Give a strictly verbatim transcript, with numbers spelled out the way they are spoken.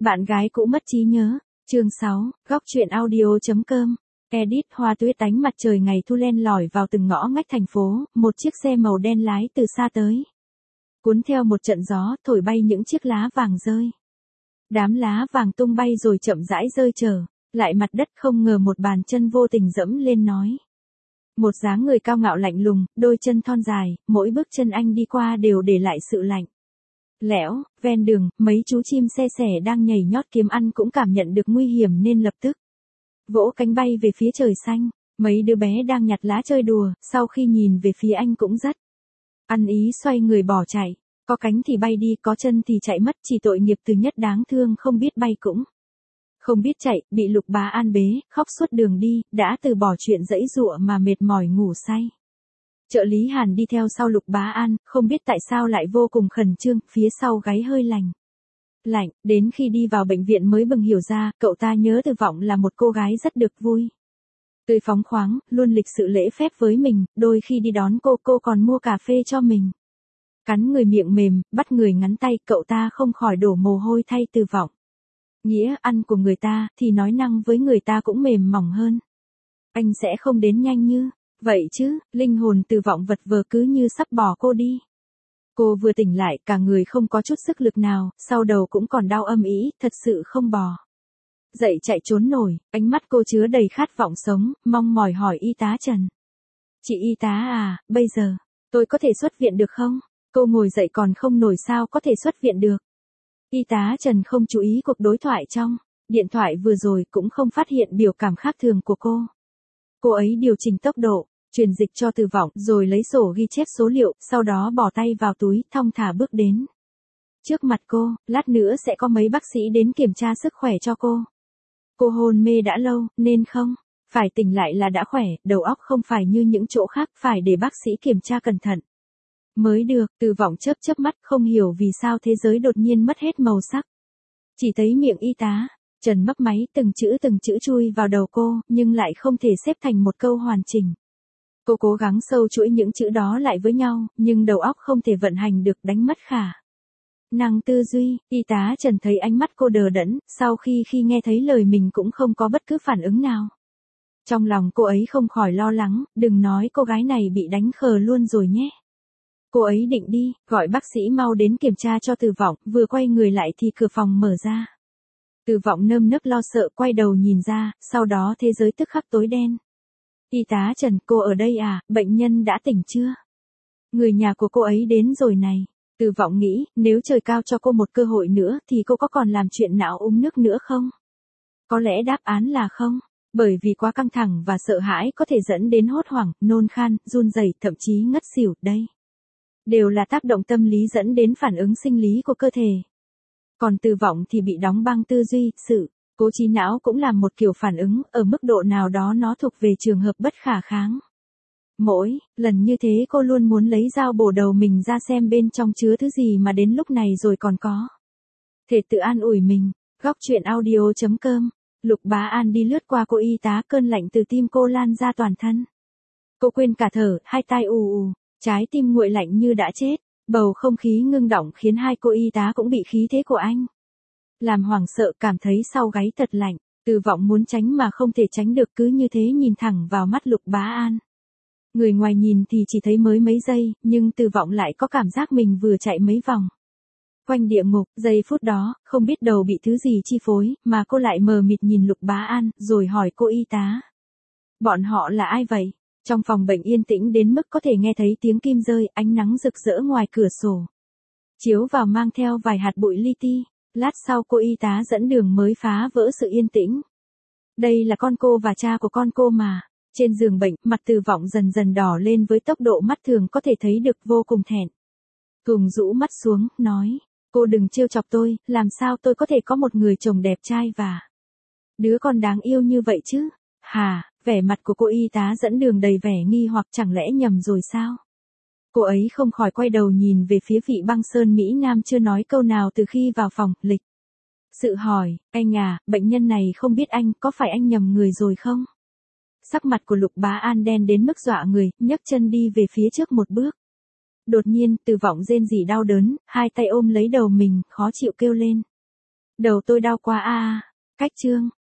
Bạn gái cũ mất trí nhớ. Chương sáu, góc truyện audio chấm com. Edit Hoa Tuyết ánh mặt trời ngày thu len lỏi vào từng ngõ ngách thành phố, một chiếc xe màu đen lái từ xa tới. Cuốn theo một trận gió, thổi bay những chiếc lá vàng rơi. Đám lá vàng tung bay rồi chậm rãi rơi trở lại mặt đất, không ngờ một bàn chân vô tình dẫm lên nói. Một dáng người cao ngạo lạnh lùng, đôi chân thon dài, mỗi bước chân anh đi qua đều để lại sự lạnh lẽo. Ven đường, mấy chú chim xe sẻ đang nhảy nhót kiếm ăn cũng cảm nhận được nguy hiểm nên lập tức vỗ cánh bay về phía trời xanh. Mấy đứa bé đang nhặt lá chơi đùa, sau khi nhìn về phía anh cũng rất ăn ý xoay người bỏ chạy. Có cánh thì bay đi, có chân thì chạy mất, chỉ tội nghiệp Từ Nhất đáng thương không biết bay cũng không biết chạy, bị Lục Bá An bế, khóc suốt đường đi, đã từ bỏ chuyện giãy giụa mà mệt mỏi ngủ say. Trợ lý Hàn đi theo sau Lục Bá An, không biết tại sao lại vô cùng khẩn trương, phía sau gáy hơi lành lạnh, đến khi đi vào bệnh viện mới bừng hiểu ra, cậu ta nhớ Từ Vọng là một cô gái rất được vui tươi phóng khoáng, luôn lịch sự lễ phép với mình, đôi khi đi đón cô, cô còn mua cà phê cho mình. Cắn người miệng mềm, bắt người ngắn tay, cậu ta không khỏi đổ mồ hôi thay Từ Vọng. Nghĩa ăn của người ta, thì nói năng với người ta cũng mềm mỏng hơn. Anh sẽ không đến nhanh như vậy chứ. Linh hồn Từ Vọng vật vờ cứ như sắp bỏ cô đi. Cô vừa tỉnh lại, cả người không có chút sức lực nào, sau đầu cũng còn đau âm ỉ, thật sự không bò dậy chạy trốn nổi. Ánh mắt cô chứa đầy khát vọng sống, mong mỏi hỏi y tá Trần. Chị y tá à, bây giờ tôi có thể xuất viện được không? Cô ngồi dậy còn không nổi sao có thể xuất viện được. Y tá Trần không chú ý cuộc đối thoại trong điện thoại vừa rồi, cũng không phát hiện biểu cảm khác thường của cô. Cô ấy điều chỉnh tốc độ, truyền dịch cho Từ Vọng, rồi lấy sổ ghi chép số liệu, sau đó bỏ tay vào túi, thong thả bước đến trước mặt cô. Lát nữa sẽ có mấy bác sĩ đến kiểm tra sức khỏe cho cô. Cô hôn mê đã lâu, nên không phải tỉnh lại là đã khỏe, đầu óc không phải như những chỗ khác, phải để bác sĩ kiểm tra cẩn thận mới được. Từ Vọng chớp chớp mắt, không hiểu vì sao thế giới đột nhiên mất hết màu sắc. Chỉ thấy miệng y tá Trần mấp máy, từng chữ từng chữ chui vào đầu cô, nhưng lại không thể xếp thành một câu hoàn chỉnh. Cô cố gắng sâu chuỗi những chữ đó lại với nhau, nhưng đầu óc không thể vận hành được, đánh mất khả năng tư duy. Y tá Trần thấy ánh mắt cô đờ đẫn, sau khi khi nghe thấy lời mình cũng không có bất cứ phản ứng nào. Trong lòng cô ấy không khỏi lo lắng, đừng nói cô gái này bị đánh khờ luôn rồi nhé. Cô ấy định đi, gọi bác sĩ mau đến kiểm tra cho Từ Vọng, vừa quay người lại thì cửa phòng mở ra. Từ Vọng nơm nớp lo sợ quay đầu nhìn ra, sau đó thế giới tức khắc tối đen. Y tá Trần, cô ở đây à, bệnh nhân đã tỉnh chưa? Người nhà của cô ấy đến rồi này. Từ Vọng nghĩ, nếu trời cao cho cô một cơ hội nữa thì cô có còn làm chuyện não uống nước nữa không? Có lẽ đáp án là không, bởi vì quá căng thẳng và sợ hãi có thể dẫn đến hốt hoảng, nôn khan, run rẩy, thậm chí ngất xỉu, đây đều là tác động tâm lý dẫn đến phản ứng sinh lý của cơ thể. Còn Từ Vọng thì bị đóng băng tư duy, sự cố trí não cũng là một kiểu phản ứng, ở mức độ nào đó nó thuộc về trường hợp bất khả kháng. Mỗi lần như thế cô luôn muốn lấy dao bổ đầu mình ra xem bên trong chứa thứ gì mà đến lúc này rồi còn có thể tự an ủi mình. Góc truyện audio chấm com. Lục Bá An đi lướt qua cô y tá, cơn lạnh từ tim cô lan ra toàn thân. Cô quên cả thở, hai tai ù ù, trái tim nguội lạnh như đã chết. Bầu không khí ngưng đọng khiến hai cô y tá cũng bị khí thế của anh làm hoảng sợ, cảm thấy sau gáy thật lạnh. Từ Vọng muốn tránh mà không thể tránh được, cứ như thế nhìn thẳng vào mắt Lục Bá An. Người ngoài nhìn thì chỉ thấy mới mấy giây, nhưng Từ Vọng lại có cảm giác mình vừa chạy mấy vòng quanh địa ngục. Giây phút đó, không biết đầu bị thứ gì chi phối, mà cô lại mờ mịt nhìn Lục Bá An, rồi hỏi cô y tá. Bọn họ là ai vậy? Trong phòng bệnh yên tĩnh đến mức có thể nghe thấy tiếng kim rơi, ánh nắng rực rỡ ngoài cửa sổ chiếu vào mang theo vài hạt bụi li ti. Lát sau cô y tá dẫn đường mới phá vỡ sự yên tĩnh. Đây là con cô và cha của con cô mà. Trên giường bệnh, mặt Từ Vọng dần dần đỏ lên với tốc độ mắt thường có thể thấy được, vô cùng thẹn thùng rũ mắt xuống, nói. Cô đừng trêu chọc tôi, làm sao tôi có thể có một người chồng đẹp trai và đứa con đáng yêu như vậy chứ? Hà, vẻ mặt của cô y tá dẫn đường đầy vẻ nghi hoặc, chẳng lẽ nhầm rồi sao? Cô ấy không khỏi quay đầu nhìn về phía vị băng sơn Mỹ Nam chưa nói câu nào từ khi vào phòng, lịch sự hỏi, anh à, bệnh nhân này không biết anh, có phải anh nhầm người rồi không? Sắc mặt của Lục Bá An đen đến mức dọa người, nhấc chân đi về phía trước một bước. Đột nhiên, Từ Vọng rên rỉ đau đớn, hai tay ôm lấy đầu mình, khó chịu kêu lên. Đầu tôi đau quá a. Cách chương.